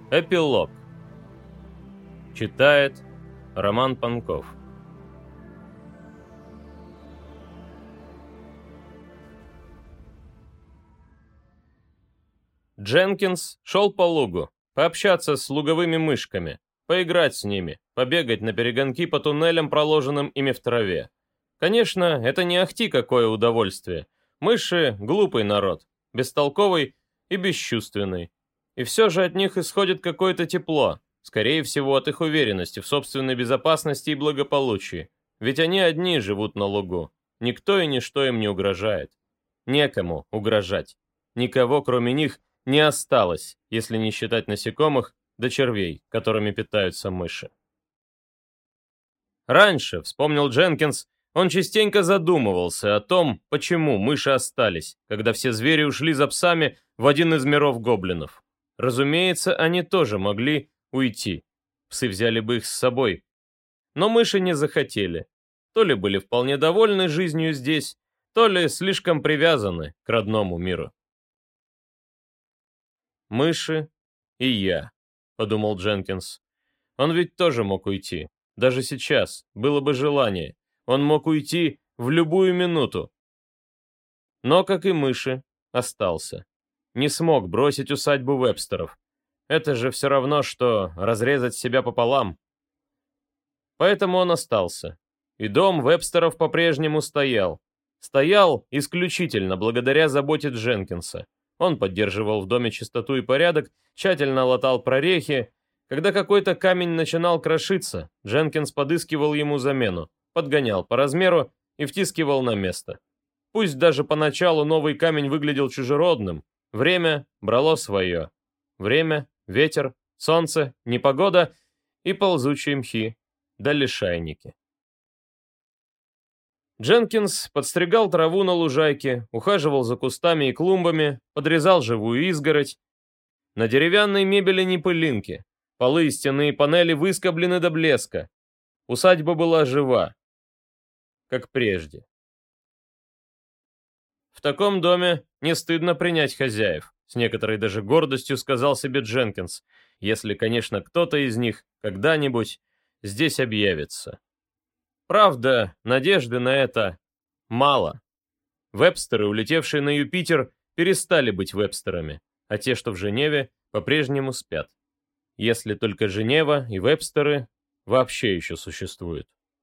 Эпилог. Читает Роман Панков. Дженкинс шел по лугу, пообщаться с луговыми мышками, поиграть с ними, побегать на перегонки по туннелям, проложенным ими в траве. Конечно, это не ахти какое удовольствие. Мыши — глупый народ, бестолковый и бесчувственный. И все же от них исходит какое-то тепло, скорее всего от их уверенности в собственной безопасности и благополучии. Ведь они одни живут на лугу. Никто и ничто им не угрожает. Некому угрожать. Никого, кроме них, не осталось, если не считать насекомых да червей, которыми питаются мыши. Раньше, вспомнил Дженкинс, он частенько задумывался о том, почему мыши остались, когда все звери ушли за псами в один из миров гоблинов. Разумеется, они тоже могли уйти. Псы взяли бы их с собой. Но мыши не захотели. То ли были вполне довольны жизнью здесь, то ли слишком привязаны к родному миру. «Мыши и я», — подумал Дженкинс. Он ведь тоже мог уйти. Даже сейчас, было бы желание. Он мог уйти в любую минуту. Но, как и мыши, остался. Не смог бросить усадьбу Вебстеров. Это же все равно, что разрезать себя пополам. Поэтому он остался. И дом Вебстеров по-прежнему стоял. Стоял исключительно благодаря заботе Дженкинса. Он поддерживал в доме чистоту и порядок, тщательно латал прорехи. Когда какой-то камень начинал крошиться, Дженкинс подыскивал ему замену, подгонял по размеру и втискивал на место. Пусть даже поначалу новый камень выглядел чужеродным, время брало свое. Время, ветер, солнце, непогода и ползучие мхи, да лишайники. Дженкинс подстригал траву на лужайке, ухаживал за кустами и клумбами, подрезал живую изгородь. На деревянной мебели ни пылинки, полы и стенные панели выскоблены до блеска. Усадьба была жива, как прежде. В таком доме не стыдно принять хозяев, с некоторой даже гордостью сказал себе Дженкинс, если, конечно, кто-то из них когда-нибудь здесь объявится. Правда, надежды на это мало. Вебстеры, улетевшие на Юпитер, перестали быть Вебстерами, а те, что в Женеве, по-прежнему спят. Если только Женева и Вебстеры вообще еще существуют.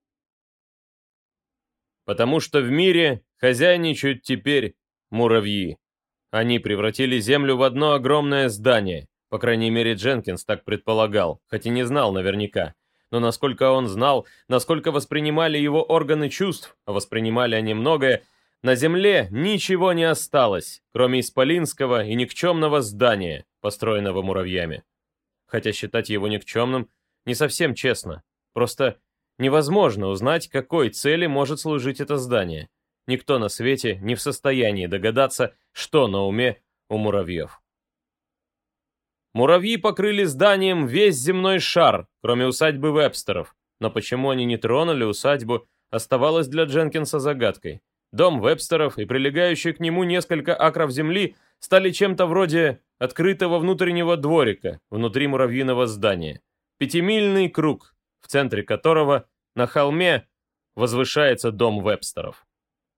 Потому что в мире хозяйничают теперь муравьи. Они превратили Землю в одно огромное здание. По крайней мере, Дженкинс так предполагал, хоть и не знал наверняка. Но насколько он знал, насколько воспринимали его органы чувств, а воспринимали они многое, на Земле ничего не осталось, кроме исполинского и никчемного здания, построенного муравьями. Хотя считать его никчемным не совсем честно. Просто невозможно узнать, какой цели может служить это здание. Никто на свете не в состоянии догадаться, что на уме у муравьев. Муравьи покрыли зданием весь земной шар, кроме усадьбы Вебстеров. Но почему они не тронули усадьбу, оставалось для Дженкинса загадкой. Дом Вебстеров и прилегающие к нему несколько акров земли стали чем-то вроде открытого внутреннего дворика внутри муравьиного здания. Пятимильный круг, в центре которого на холме возвышается дом Вебстеров.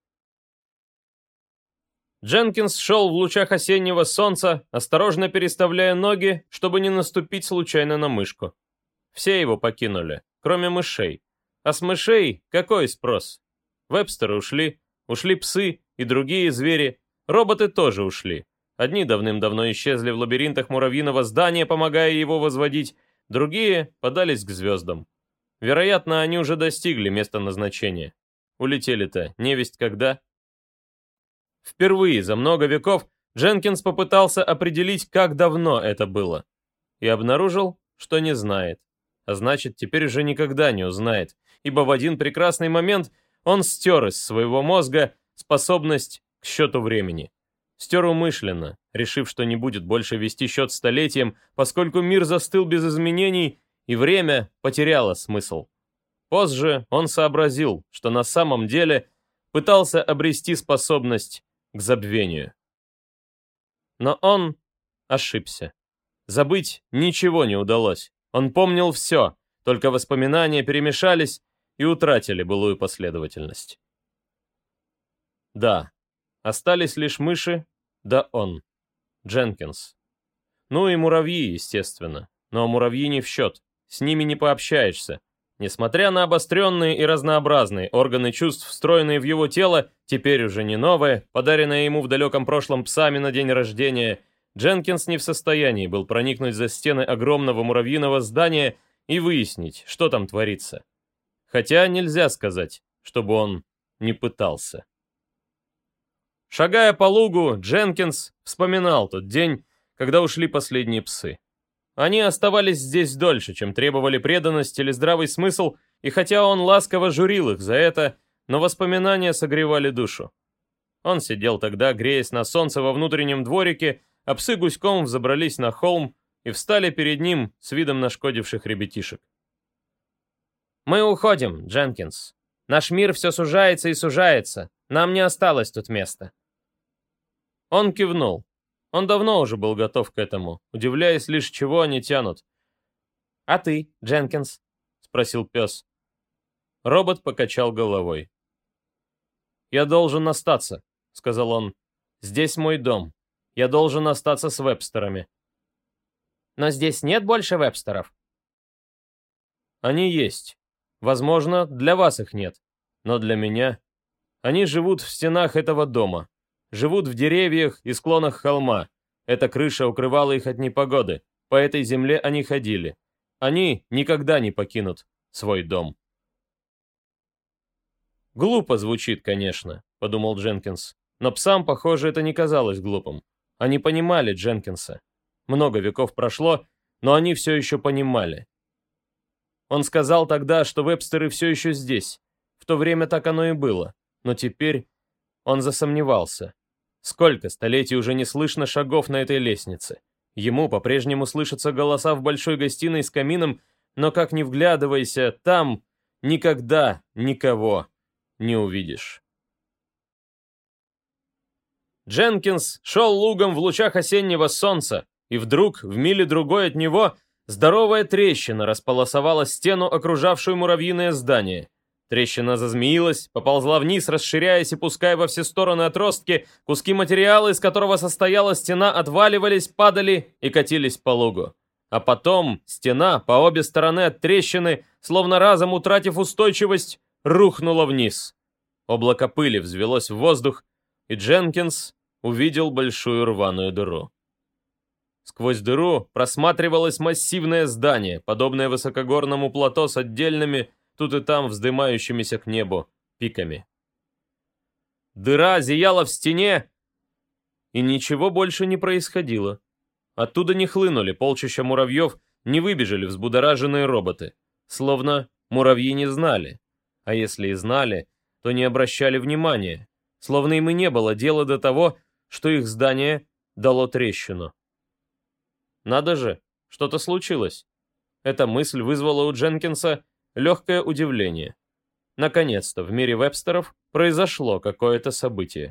Дженкинс шел в лучах осеннего солнца, осторожно переставляя ноги, чтобы не наступить случайно на мышку. Все его покинули, кроме мышей. А с мышей какой спрос? Вебстеры ушли, ушли псы и другие звери, роботы тоже ушли. Одни давным-давно исчезли в лабиринтах муравьиного здания, помогая его возводить, другие подались к звездам. Вероятно, они уже достигли места назначения. Улетели-то невесть когда. Впервые за много веков Дженкинс попытался определить, как давно это было. И обнаружил, что не знает. А значит, теперь уже никогда не узнает, ибо в один прекрасный момент он стер из своего мозга способность к счету времени. Стер умышленно, решив, что не будет больше вести счет столетиям, поскольку мир застыл без изменений, и время потеряло смысл. Позже он сообразил, что на самом деле пытался обрести способность к забвению. Но он ошибся. Забыть ничего не удалось. Он помнил все, только воспоминания перемешались и утратили былую последовательность. Да, остались лишь мыши, да он, Дженкинс. Ну и муравьи, естественно. Но муравьи не в счет, с ними не пообщаешься. Несмотря на обостренные и разнообразные органы чувств, встроенные в его тело, теперь уже не новое, подаренное ему в далеком прошлом псами на день рождения, Дженкинс не в состоянии был проникнуть за стены огромного муравьиного здания и выяснить, что там творится. Хотя нельзя сказать, чтобы он не пытался. Шагая по лугу, Дженкинс вспоминал тот день, когда ушли последние псы. Они оставались здесь дольше, чем требовали преданность или здравый смысл, и хотя он ласково журил их за это, но воспоминания согревали душу. Он сидел тогда, греясь на солнце во внутреннем дворике, а псы гуськом взобрались на холм и встали перед ним с видом нашкодивших ребятишек. «Мы уходим, Дженкинс. Наш мир все сужается и сужается. Нам не осталось тут места». Он кивнул. Он давно уже был готов к этому, удивляясь лишь, чего они тянут. «А ты, Дженкинс?» — спросил пес. Робот покачал головой. «Я должен остаться», — сказал он. «Здесь мой дом. Я должен остаться с Вебстерами». «Но здесь нет больше Вебстеров?» «Они есть. Возможно, для вас их нет. Но для меня. Они живут в стенах этого дома. Живут в деревьях и склонах холма. Эта крыша укрывала их от непогоды. По этой земле они ходили. Они никогда не покинут свой дом». «Глупо звучит, конечно», — подумал Дженкинс. Но псам, похоже, это не казалось глупым. Они понимали Дженкинса. Много веков прошло, но они все еще понимали. Он сказал тогда, что Вебстеры все еще здесь. В то время так оно и было. Но теперь он засомневался. Сколько столетий уже не слышно шагов на этой лестнице. Ему по-прежнему слышатся голоса в большой гостиной с камином, но как ни вглядывайся, там никогда никого не увидишь. Дженкинс шел лугом в лучах осеннего солнца, и вдруг, в миле другой от него, здоровая трещина располосовала стену, окружавшую муравьиное здание. Трещина зазмеилась, поползла вниз, расширяясь и пуская во все стороны отростки, куски материала, из которого состояла стена, отваливались, падали и катились по лугу. А потом стена, по обе стороны от трещины, словно разом утратив устойчивость, рухнула вниз. Облако пыли взвелось в воздух, и Дженкинс увидел большую рваную дыру. Сквозь дыру просматривалось массивное здание, подобное высокогорному плато с отдельными, тут и там вздымающимися к небу пиками. Дыра зияла в стене, и ничего больше не происходило. Оттуда не хлынули полчища муравьев, не выбежали взбудораженные роботы. Словно муравьи не знали. А если и знали, то не обращали внимания. Словно им и не было дела до того, что их здание дало трещину. Надо же, что-то случилось. Эта мысль вызвала у Дженкинса легкое удивление. Наконец-то в мире Вебстеров произошло какое-то событие.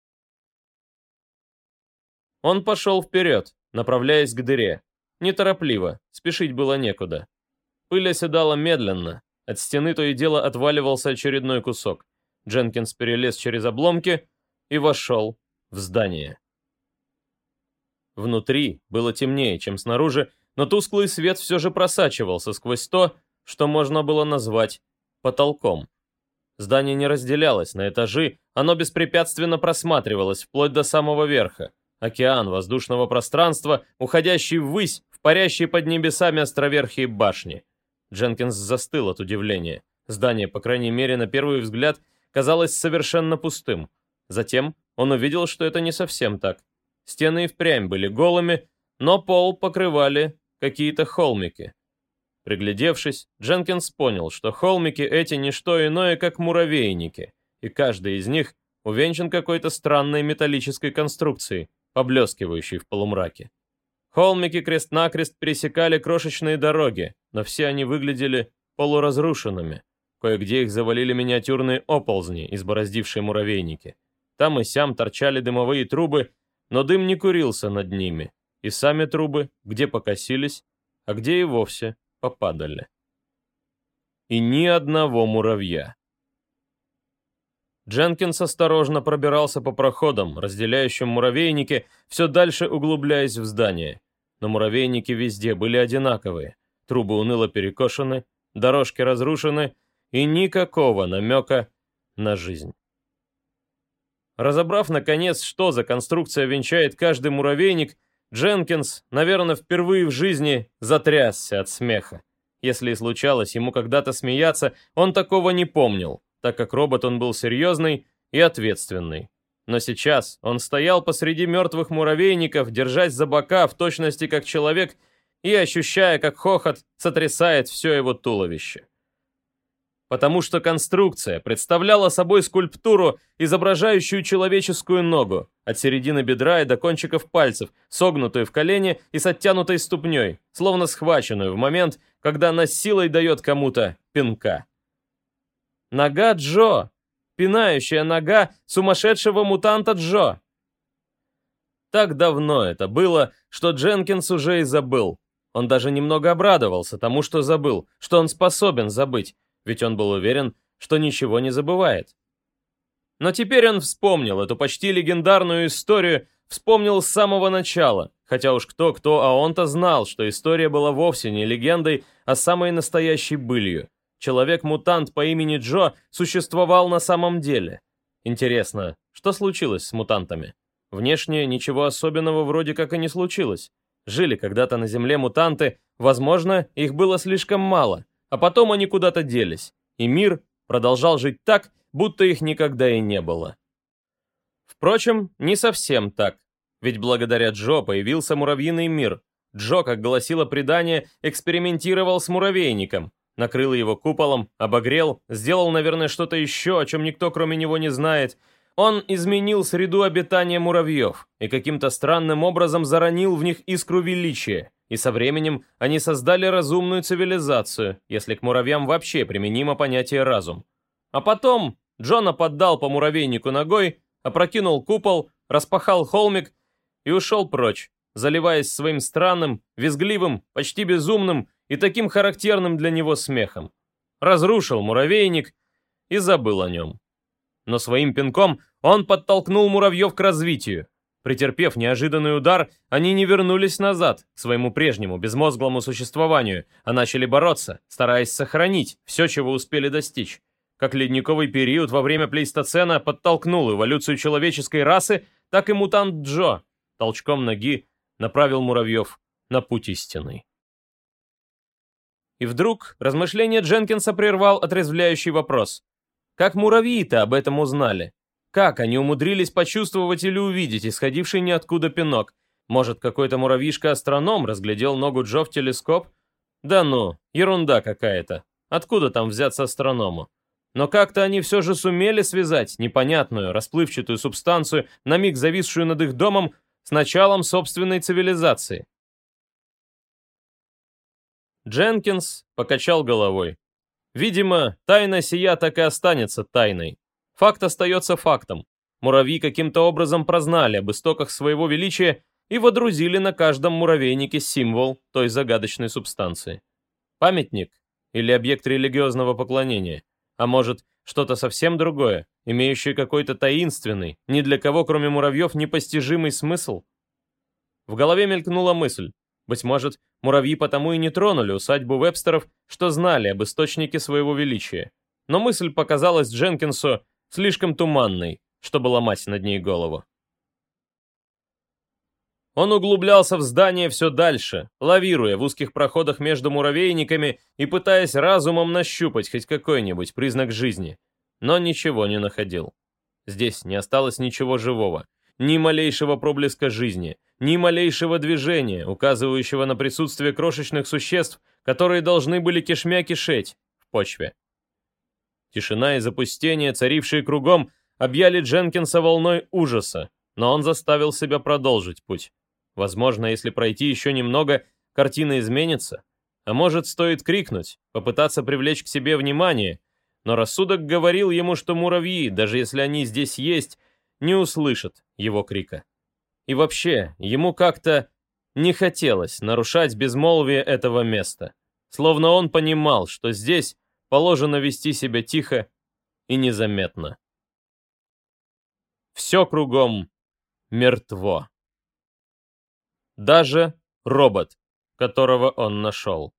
Он пошел вперед, направляясь к дыре. Неторопливо, спешить было некуда. Пыль оседала медленно, от стены то и дело отваливался очередной кусок. Дженкинс перелез через обломки и вошел в здание. Внутри было темнее, чем снаружи, но тусклый свет все же просачивался сквозь то, что можно было назвать потолком. Здание не разделялось на этажи, оно беспрепятственно просматривалось вплоть до самого верха. Океан воздушного пространства, уходящий ввысь в парящие под небесами островерхие башни. Дженкинс застыл от удивления. Здание, по крайней мере, на первый взгляд, казалось совершенно пустым. Затем он увидел, что это не совсем так. Стены и впрямь были голыми, но пол покрывали какие-то холмики. Приглядевшись, Дженкинс понял, что холмики эти не что иное, как муравейники, и каждый из них увенчан какой-то странной металлической конструкцией, поблескивающей в полумраке. Холмики крест-накрест пересекали крошечные дороги, но все они выглядели полуразрушенными. Кое-где их завалили миниатюрные оползни, избороздившие муравейники. Там и сям торчали дымовые трубы, но дым не курился над ними. и сами трубы, где покосились, а где и вовсе попадали. И ни одного муравья. Дженкинс осторожно пробирался по проходам, разделяющим муравейники, все дальше углубляясь в здание. Но муравейники везде были одинаковые. Трубы уныло перекошены, дорожки разрушены, и никакого намека на жизнь. Разобрав, наконец, что за конструкция венчает каждый муравейник, Дженкинс, наверное, впервые в жизни затрясся от смеха. Если и случалось ему когда-то смеяться, он такого не помнил, так как робот он был серьезный и ответственный. Но сейчас он стоял посреди мертвых муравейников, держась за бока в точности как человек и ощущая, как хохот сотрясает все его туловище. Потому что конструкция представляла собой скульптуру, изображающую человеческую ногу, от середины бедра и до кончиков пальцев, согнутую в колене и с оттянутой ступней, словно схваченную в момент, когда она силой дает кому-то пинка. Нога Джо! Пинающая нога сумасшедшего мутанта Джо! Так давно это было, что Дженкинс уже и забыл. Он даже немного обрадовался тому, что забыл, что он способен забыть, ведь он был уверен, что ничего не забывает. Но теперь он вспомнил эту почти легендарную историю, вспомнил с самого начала, хотя уж кто-кто, а он-то знал, что история была вовсе не легендой, а самой настоящей былью. Человек-мутант по имени Джо существовал на самом деле. Интересно, что случилось с мутантами? Внешне ничего особенного вроде как и не случилось. Жили когда-то на Земле мутанты, возможно, их было слишком мало, а потом они куда-то делись, и мир продолжал жить так, будто их никогда и не было. Впрочем, не совсем так, ведь благодаря Джо появился муравьиный мир. Джо, как гласило предание, экспериментировал с муравейником, накрыл его куполом, обогрел, сделал, наверное, что-то еще, о чем никто кроме него не знает. Он изменил среду обитания муравьев и каким-то странным образом заронил в них искру величия, и со временем они создали разумную цивилизацию, если к муравьям вообще применимо понятие «разум». А потом Джо нападал по муравейнику ногой, опрокинул купол, распахал холмик и ушел прочь, заливаясь своим странным, визгливым, почти безумным и таким характерным для него смехом. Разрушил муравейник и забыл о нем. Но своим пинком он подтолкнул муравьев к развитию. Претерпев неожиданный удар, они не вернулись назад, к своему прежнему безмозглому существованию, а начали бороться, стараясь сохранить все, чего успели достичь. Как ледниковый период во время плейстоцена подтолкнул эволюцию человеческой расы, так и мутант Джо толчком ноги направил муравьев на путь истинный. И вдруг размышление Дженкинса прервал отрезвляющий вопрос. Как муравьи-то об этом узнали? Как они умудрились почувствовать или увидеть исходивший ниоткуда пинок? Может, какой-то муравьишка-астроном разглядел ногу Джо в телескоп? Да ну, ерунда какая-то. Откуда там взяться астроному? Но как-то они все же сумели связать непонятную, расплывчатую субстанцию, на миг зависшую над их домом, с началом собственной цивилизации. Дженкинс покачал головой. Видимо, тайна сия так и останется тайной. Факт остается фактом. Муравьи каким-то образом прознали об истоках своего величия и водрузили на каждом муравейнике символ той загадочной субстанции. Памятник или объект религиозного поклонения? А может, что-то совсем другое, имеющее какой-то таинственный, ни для кого, кроме муравьев, непостижимый смысл? В голове мелькнула мысль. Быть может, муравьи потому и не тронули усадьбу Вебстеров, что знали об источнике своего величия. Но мысль показалась Дженкинсу слишком туманной, чтобы ломать над ней голову. Он углублялся в здание все дальше, лавируя в узких проходах между муравейниками и пытаясь разумом нащупать хоть какой-нибудь признак жизни. Но ничего не находил. Здесь не осталось ничего живого, ни малейшего проблеска жизни, ни малейшего движения, указывающего на присутствие крошечных существ, которые должны были кишмя кишеть в почве. Тишина и запустение, царившие кругом, объяли Дженкинса волной ужаса, но он заставил себя продолжить путь. Возможно, если пройти еще немного, картина изменится. А может, стоит крикнуть, попытаться привлечь к себе внимание, но рассудок говорил ему, что муравьи, даже если они здесь есть, не услышат его крика. И вообще, ему как-то не хотелось нарушать безмолвие этого места, словно он понимал, что здесь положено вести себя тихо и незаметно. Все кругом мертво. Даже робот, которого он нашел.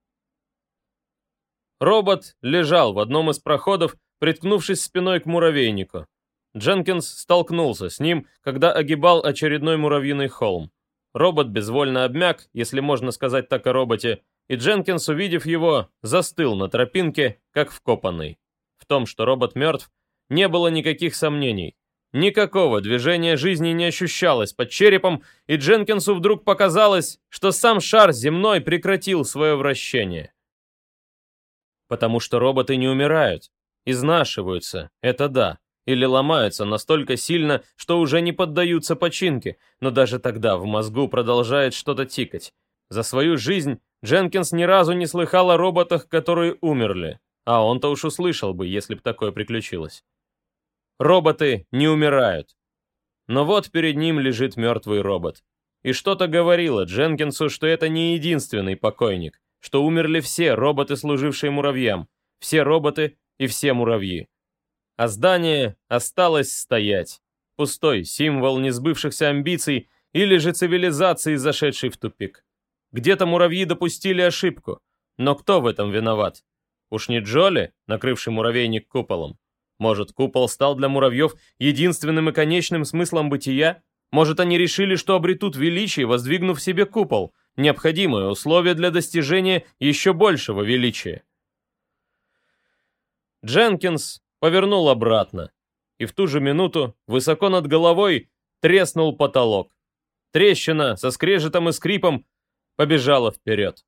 Робот лежал в одном из проходов, приткнувшись спиной к муравейнику. Дженкинс столкнулся с ним, когда огибал очередной муравьиный холм. Робот безвольно обмяк, если можно сказать так о роботе, и Дженкинс, увидев его, застыл на тропинке, как вкопанный. В том, что робот мертв, не было никаких сомнений. Никакого движения жизни не ощущалось под черепом, и Дженкинсу вдруг показалось, что сам шар земной прекратил свое вращение. Потому что роботы не умирают, изнашиваются, это да, или ломаются настолько сильно, что уже не поддаются починке, но даже тогда в мозгу продолжает что-то тикать. За свою жизнь Дженкинс ни разу не слыхал о роботах, которые умерли, а он-то уж услышал бы, если б такое приключилось. Роботы не умирают. Но вот перед ним лежит мертвый робот. И что-то говорило Дженкинсу, что это не единственный покойник, что умерли все роботы, служившие муравьям, все роботы и все муравьи. А здание осталось стоять. Пустой символ несбывшихся амбиций или же цивилизации, зашедшей в тупик. Где-то муравьи допустили ошибку. Но кто в этом виноват? Уж не Джоли, накрывший муравейник куполом? Может, купол стал для муравьев единственным и конечным смыслом бытия? Может, они решили, что обретут величие, воздвигнув себе купол, необходимое условие для достижения еще большего величия? Дженкинс повернул обратно, и в ту же минуту высоко над головой треснул потолок. Трещина со скрежетом и скрипом побежала вперед.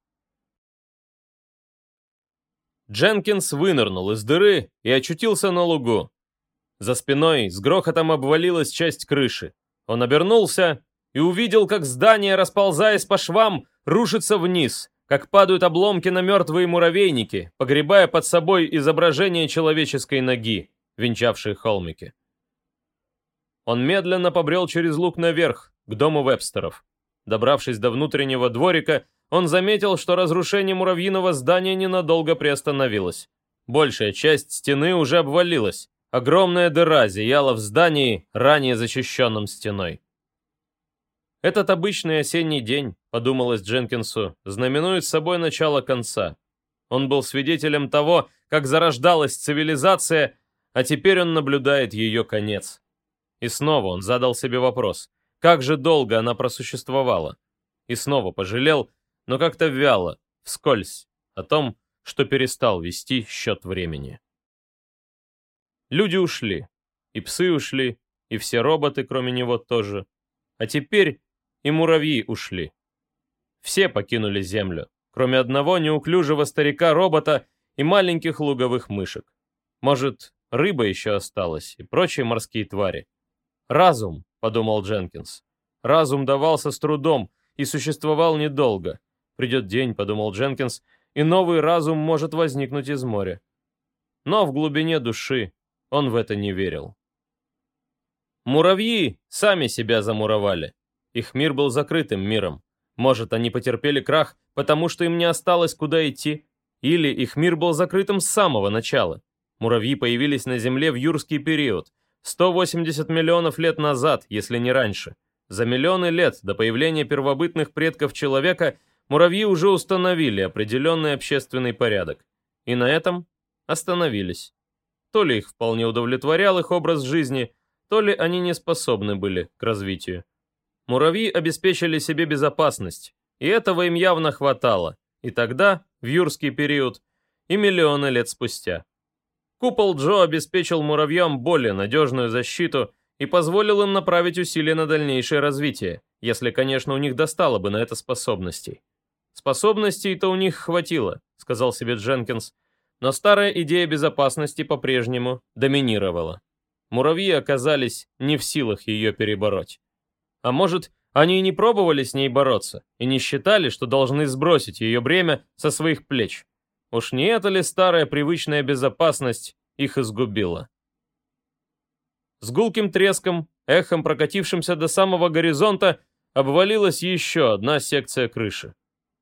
Дженкинс вынырнул из дыры и очутился на лугу. За спиной с грохотом обвалилась часть крыши. Он обернулся и увидел, как здание, расползаясь по швам, рушится вниз, как падают обломки на мертвые муравейники, погребая под собой изображение человеческой ноги, венчавшей холмики. Он медленно побрел через луг наверх, к дому Вебстеров. Добравшись до внутреннего дворика, он заметил, что разрушение муравьиного здания ненадолго приостановилось. Большая часть стены уже обвалилась. Огромная дыра зияла в здании, ранее защищенном стеной. Этот обычный осенний день, подумалось Дженкинсу, знаменует собой начало конца. Он был свидетелем того, как зарождалась цивилизация, а теперь он наблюдает ее конец. И снова он задал себе вопрос, как же долго она просуществовала? И снова пожалел, но как-то вяло, вскользь, о том, что перестал вести счет времени. Люди ушли, и псы ушли, и все роботы, кроме него, тоже. А теперь и муравьи ушли. Все покинули Землю, кроме одного неуклюжего старика-робота и маленьких луговых мышек. Может, рыба еще осталась и прочие морские твари. «Разум», — подумал Дженкинс. Разум давался с трудом и существовал недолго. Придет день, подумал Дженкинс, и новый разум может возникнуть из моря. Но в глубине души он в это не верил. Муравьи сами себя замуровали. Их мир был закрытым миром. Может, они потерпели крах, потому что им не осталось куда идти, или их мир был закрытым с самого начала. Муравьи появились на Земле в юрский период, 180 миллионов лет назад, если не раньше. За миллионы лет до появления первобытных предков человека муравьи уже установили определенный общественный порядок. И на этом остановились. То ли их вполне удовлетворял их образ жизни, то ли они не способны были к развитию. Муравьи обеспечили себе безопасность, и этого им явно хватало, и тогда, в юрский период, и миллионы лет спустя. Купол Джо обеспечил муравьям более надежную защиту и позволил им направить усилия на дальнейшее развитие, если, конечно, у них достало бы на это способностей. «Способностей-то у них хватило», — сказал себе Дженкинс, но старая идея безопасности по-прежнему доминировала. Муравьи оказались не в силах ее перебороть. А может, они и не пробовали с ней бороться, и не считали, что должны сбросить ее бремя со своих плеч. Уж не это ли старая привычная безопасность их изгубила? С гулким треском, эхом прокатившимся до самого горизонта, обвалилась еще одна секция крыши.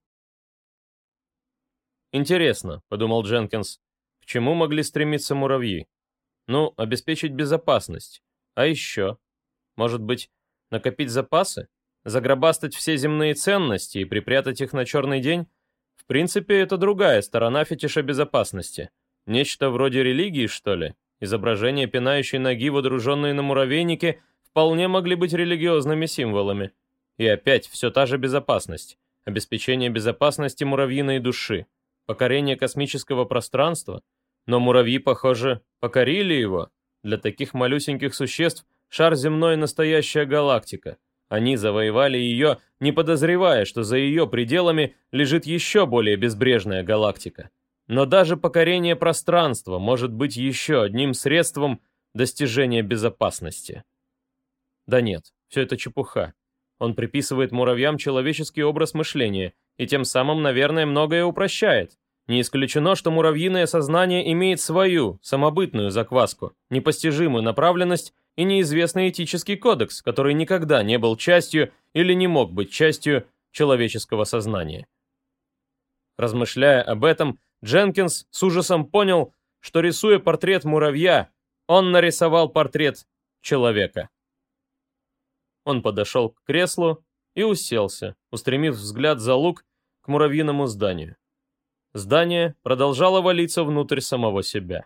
«Интересно», — подумал Дженкинс, — «к чему могли стремиться муравьи? Ну, обеспечить безопасность. А еще? Может быть, накопить запасы? Загробастать все земные ценности и припрятать их на черный день? В принципе, это другая сторона фетиша безопасности. Нечто вроде религии, что ли? Изображения пинающей ноги, водруженные на муравейнике, вполне могли быть религиозными символами. И опять все та же безопасность. Обеспечение безопасности муравьиной души. Покорение космического пространства. Но муравьи, похоже, покорили его. Для таких малюсеньких существ шар земной — настоящая галактика. Они завоевали ее, не подозревая, что за ее пределами лежит еще более безбрежная галактика. Но даже покорение пространства может быть еще одним средством достижения безопасности. Да нет, все это чепуха. Он приписывает муравьям человеческий образ мышления и тем самым, наверное, многое упрощает. Не исключено, что муравьиное сознание имеет свою, самобытную закваску, непостижимую направленность и неизвестный этический кодекс, который никогда не был частью или не мог быть частью человеческого сознания. Размышляя об этом, Дженкинс с ужасом понял, что, рисуя портрет муравья, он нарисовал портрет человека. Он подошел к креслу и уселся, устремив взгляд за луг к муравьиному зданию. Здание продолжало валиться внутрь самого себя.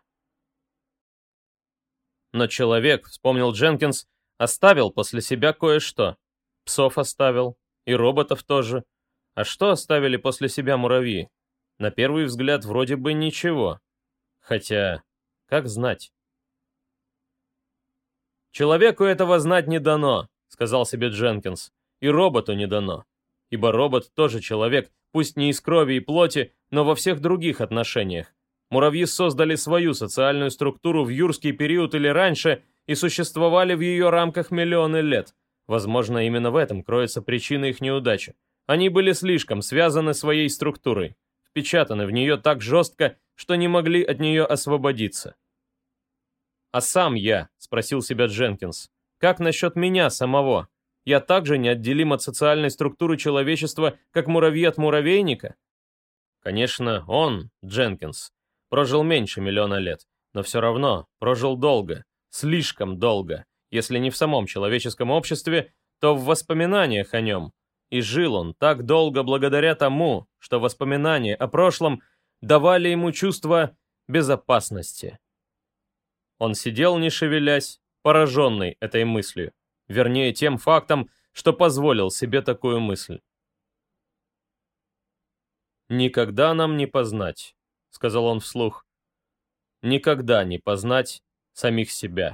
Но человек, вспомнил Дженкинс, оставил после себя кое-что. Псов оставил, и роботов тоже. А что оставили после себя муравьи? На первый взгляд вроде бы ничего. Хотя, как знать? «Человеку этого знать не дано», — сказал себе Дженкинс. «И роботу не дано. Ибо робот тоже человек, пусть не из крови и плоти, но во всех других отношениях. Муравьи создали свою социальную структуру в юрский период или раньше и существовали в ее рамках миллионы лет. Возможно, именно в этом кроется причина их неудачи. Они были слишком связаны своей структурой, впечатаны в нее так жестко, что не могли от нее освободиться. «А сам я?» — спросил себя Дженкинс. «Как насчет меня самого? Я также неотделим от социальной структуры человечества, как муравьи от муравейника?» Конечно, он, Дженкинс, прожил меньше миллиона лет, но все равно прожил долго, слишком долго, если не в самом человеческом обществе, то в воспоминаниях о нем. И жил он так долго благодаря тому, что воспоминания о прошлом давали ему чувство безопасности. Он сидел, не шевелясь, пораженный этой мыслью, вернее тем фактом, что позволил себе такую мысль. «Никогда нам не познать», — сказал он вслух. «Никогда не познать самих себя».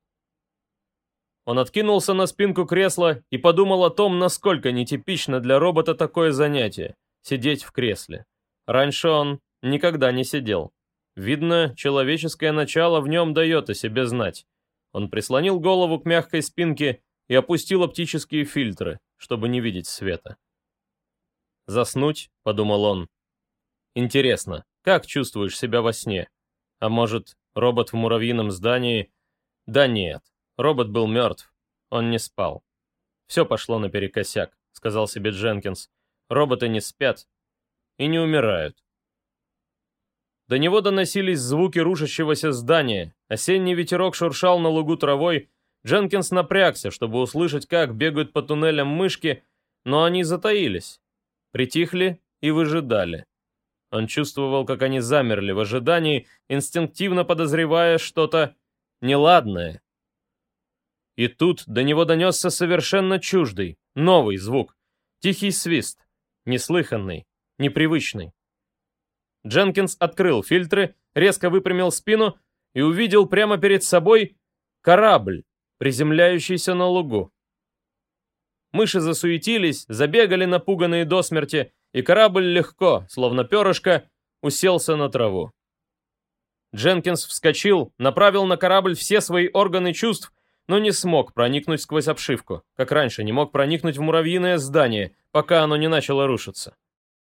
Он откинулся на спинку кресла и подумал о том, насколько нетипично для робота такое занятие — сидеть в кресле. Раньше он никогда не сидел. Видно, человеческое начало в нем дает о себе знать. Он прислонил голову к мягкой спинке и опустил оптические фильтры, чтобы не видеть света. «Заснуть?» — подумал он. «Интересно, как чувствуешь себя во сне? А может, робот в муравьином здании?» «Да нет, робот был мертв, он не спал». «Все пошло наперекосяк», — сказал себе Дженкинс. «Роботы не спят и не умирают». До него доносились звуки рушащегося здания, осенний ветерок шуршал на лугу травой. Дженкинс напрягся, чтобы услышать, как бегают по туннелям мышки, но они затаились, притихли и выжидали. Он чувствовал, как они замерли в ожидании, инстинктивно подозревая что-то неладное. И тут до него донесся совершенно чуждый, новый звук, тихий свист, неслыханный, непривычный. Дженкинс открыл фильтры, резко выпрямил спину и увидел прямо перед собой корабль, приземляющийся на лугу. Мыши засуетились, забегали напуганные до смерти, и корабль легко, словно перышко, уселся на траву. Дженкинс вскочил, направил на корабль все свои органы чувств, но не смог проникнуть сквозь обшивку, как раньше не мог проникнуть в муравьиное здание, пока оно не начало рушиться.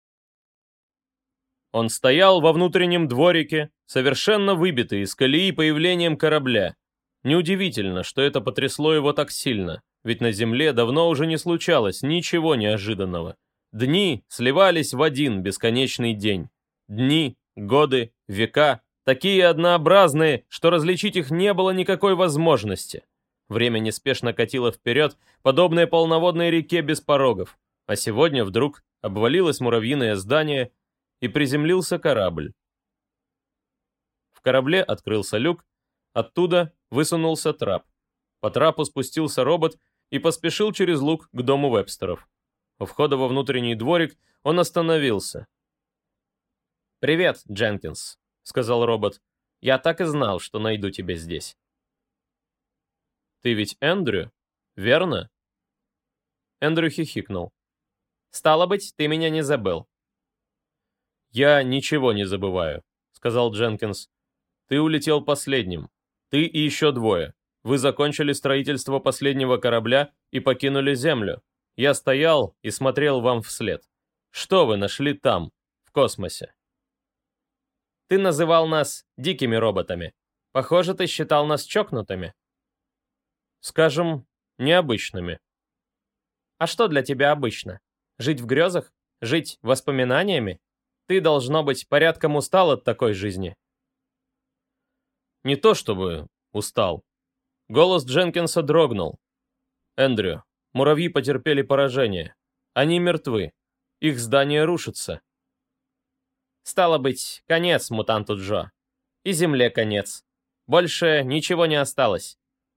Он стоял во внутреннем дворике, совершенно выбитый из колеи появлением корабля. Неудивительно, что это потрясло его так сильно. ведь на Земле давно уже не случалось ничего неожиданного. Дни сливались в один бесконечный день. Дни, годы, века, такие однообразные, что различить их не было никакой возможности. Время неспешно катило вперед, подобное полноводной реке без порогов. А сегодня вдруг обвалилось муравьиное здание и приземлился корабль. В корабле открылся люк, оттуда высунулся трап. По трапу спустился робот и поспешил через луг к дому Вебстеров. У входа во внутренний дворик он остановился. «Привет, Дженкинс», — сказал робот. «Я так и знал, что найду тебя здесь». «Ты ведь Эндрю, верно?» Эндрю хихикнул. «Стало быть, ты меня не забыл». «Я ничего не забываю», — сказал Дженкинс. «Ты улетел последним. Ты и еще двое. Вы закончили строительство последнего корабля и покинули Землю. Я стоял и смотрел вам вслед. Что вы нашли там, в космосе?» «Ты называл нас дикими роботами. Похоже, ты считал нас чокнутыми». «Скажем, необычными». «А что для тебя обычно? Жить в грезах? Жить воспоминаниями? Ты, должно быть, порядком устал от такой жизни». «Не то чтобы устал». Голос Дженкинса дрогнул. «Эндрю, муравьи потерпели поражение. Они мертвы. Их здание рушится». «Стало быть, конец мутанту Джо. И Земле конец. Больше ничего не осталось».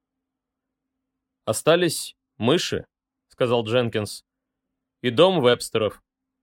«Остались мыши», — сказал Дженкинс. «И дом Вебстеров».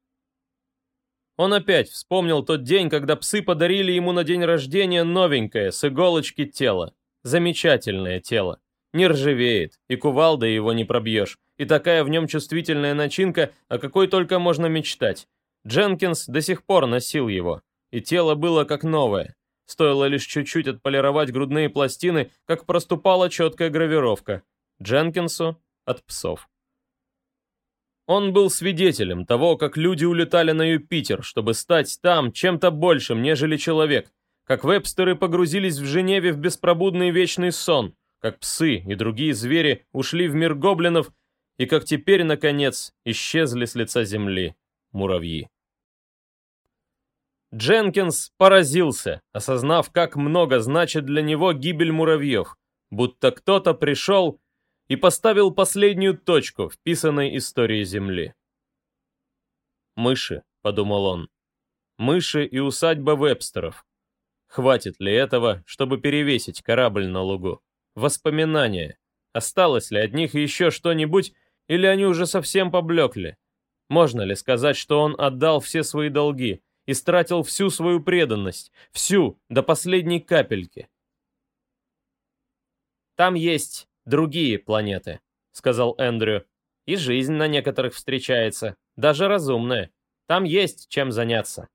Он опять вспомнил тот день, когда псы подарили ему на день рождения новенькое, с иголочки тело. Замечательное тело. Не ржавеет, и кувалдой его не пробьешь, и такая в нем чувствительная начинка, о какой только можно мечтать. Дженкинс до сих пор носил его, и тело было как новое. Стоило лишь чуть-чуть отполировать грудные пластины, как проступала четкая гравировка. Дженкинсу от псов. Он был свидетелем того, как люди улетали на Юпитер, чтобы стать там чем-то большим, нежели человек, как Вебстеры погрузились в Женеве в беспробудный вечный сон, как псы и другие звери ушли в мир гоблинов, и как теперь, наконец, исчезли с лица земли муравьи. Дженкинс поразился, осознав, как много значит для него гибель муравьев, будто кто-то пришел и поставил последнюю точку в писанной истории Земли. «Мыши», — подумал он, — «мыши и усадьба Вебстеров. Хватит ли этого, чтобы перевесить корабль на лугу? Воспоминания. Осталось ли от них еще что-нибудь, или они уже совсем поблекли? Можно ли сказать, что он отдал все свои долги, истратил всю свою преданность, всю, до последней капельки?» «Там есть другие планеты», — сказал Эндрю. «И жизнь на некоторых встречается, даже разумная. Там есть чем заняться».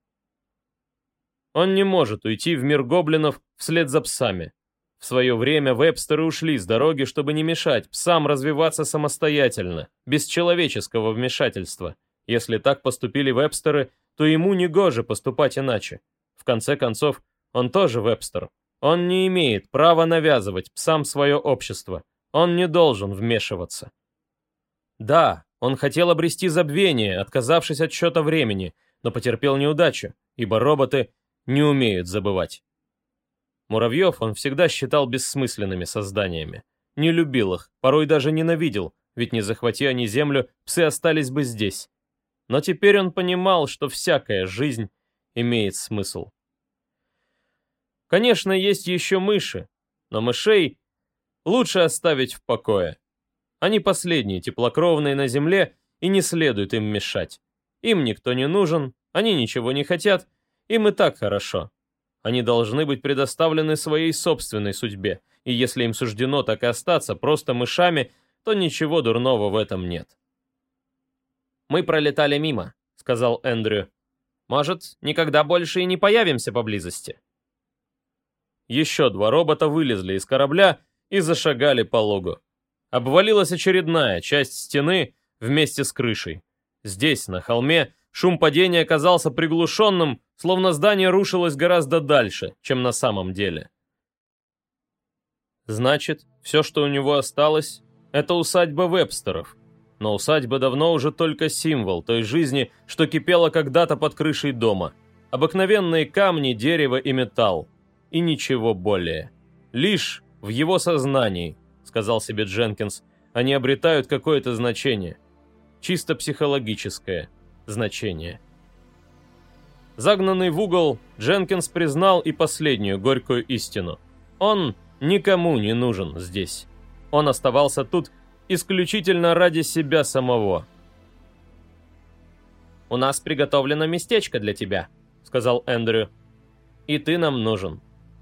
Он не может уйти в мир гоблинов вслед за псами. В свое время Вебстеры ушли с дороги, чтобы не мешать псам развиваться самостоятельно, без человеческого вмешательства. Если так поступили Вебстеры, то ему негоже поступать иначе. В конце концов, он тоже Вебстер. Он не имеет права навязывать псам свое общество. Он не должен вмешиваться. Да, он хотел обрести забвение, отказавшись от счета времени, но потерпел неудачу, ибо роботы не умеют забывать. Муравьев он всегда считал бессмысленными созданиями. Не любил их, порой даже ненавидел, ведь не захвати они землю, псы остались бы здесь. Но теперь он понимал, что всякая жизнь имеет смысл. Конечно, есть еще мыши, но мышей лучше оставить в покое. Они последние теплокровные на земле, и не следует им мешать. Им никто не нужен, они ничего не хотят, им и так хорошо. Они должны быть предоставлены своей собственной судьбе, и если им суждено так и остаться просто мышами, то ничего дурного в этом нет. «Мы пролетали мимо», — сказал Эндрю. «Может, никогда больше и не появимся поблизости?» Еще два робота вылезли из корабля и зашагали по лугу. Обвалилась очередная часть стены вместе с крышей. Здесь, на холме, шум падения казался приглушенным, словно здание рушилось гораздо дальше, чем на самом деле. Значит, все, что у него осталось, Это усадьба Вебстеров. Но усадьба давно уже только символ той жизни, что кипела когда-то под крышей дома. Обыкновенные камни, дерево и металл. И ничего более. Лишь в его сознании, сказал себе Дженкинс, они обретают какое-то значение. Чисто психологическое значение. Загнанный в угол, Дженкинс признал и последнюю горькую истину. Он никому не нужен здесь. Он оставался тут исключительно ради себя самого. «У нас приготовлено местечко для тебя», — сказал Эндрю. «И ты нам нужен».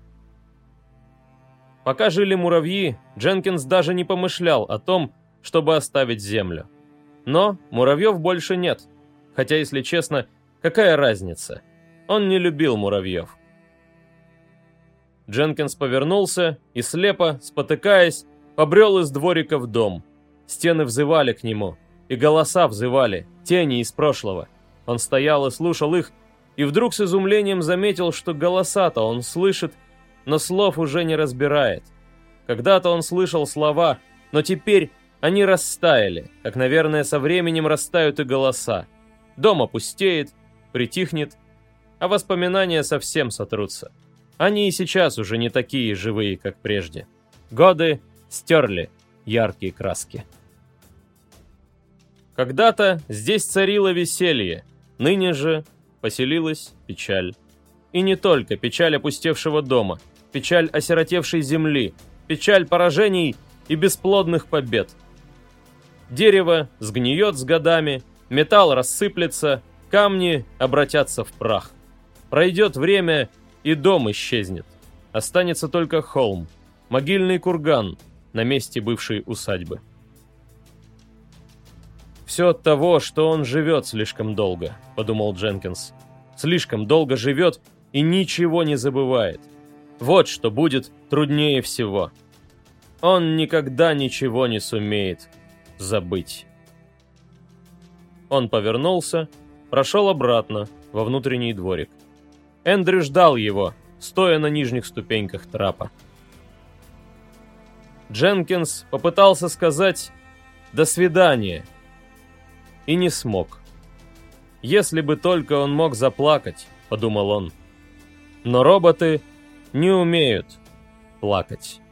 Пока жили муравьи, Дженкинс даже не помышлял о том, чтобы оставить землю. Но муравьев больше нет. Хотя, если честно, какая разница? Он не любил муравьев. Дженкинс повернулся и слепо, спотыкаясь, побрел из дворика в дом. Стены взывали к нему, и голоса взывали, тени из прошлого. Он стоял и слушал их, и вдруг с изумлением заметил, что голоса-то он слышит, но слов уже не разбирает. Когда-то он слышал слова, но теперь они растаяли, как, наверное, со временем растают и голоса. Дом опустеет, притихнет, а воспоминания совсем сотрутся. Они и сейчас уже не такие живые, как прежде. Годы стерли яркие краски. Когда-то здесь царило веселье, ныне же поселилась печаль. И не только печаль опустевшего дома, печаль осиротевшей земли, печаль поражений и бесплодных побед. Дерево сгниет с годами, металл рассыплется, камни обратятся в прах. Пройдет время, и дом исчезнет. Останется только холм, могильный курган на месте бывшей усадьбы. «Все от того, что он живет слишком долго», — подумал Дженкинс. «Слишком долго живет и ничего не забывает. Вот что будет труднее всего. Он никогда ничего не сумеет забыть». Он повернулся, прошел обратно во внутренний дворик. Эндрю ждал его, стоя на нижних ступеньках трапа. Дженкинс попытался сказать «до свидания» и не смог. «Если бы только он мог заплакать», — подумал он. Но роботы не умеют плакать.